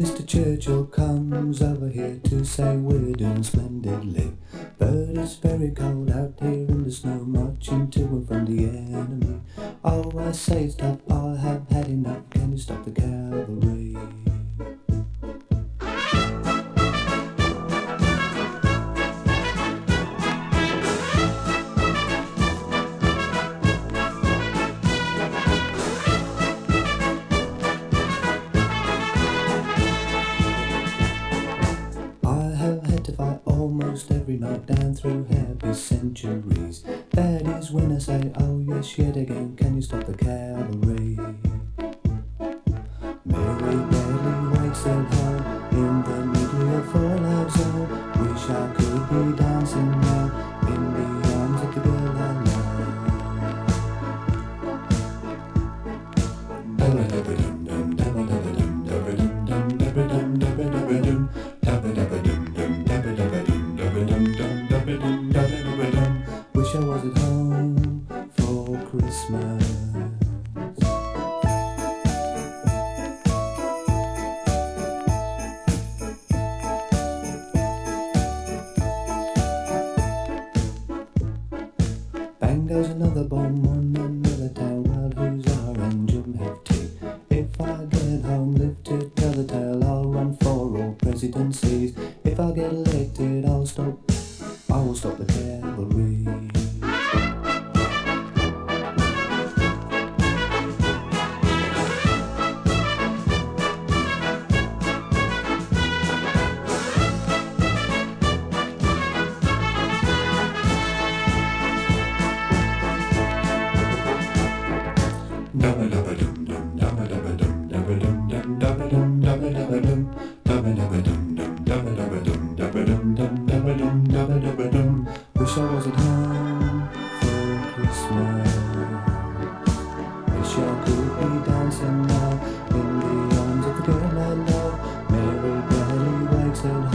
Mr. Churchill comes over here to say we're doing splendidly, but it's very cold out here in the snow, marching to and from the enemy. Oh, I say stop, I have had enough, can you stop the cavalry? I have had to fight almost every night down through happy centuries. That is when I say, oh yes, yet again, can you stop the cavalry? Mary barely wakes at home in the middle of Fallout Zone. Wish I could be dancing now in the arms of the girl I love. Wish I was at home for Christmas. Bang goes another bomb on another town, wild huzzah and Jim have tea. If I get home, live to tell the tale, I'll run for all presidencies. If I get elected, I will stop the cavalry. Wish I was at home for Christmas. Wish I could be dancing now in the arms of the girl I love. Mary barely wakes at home.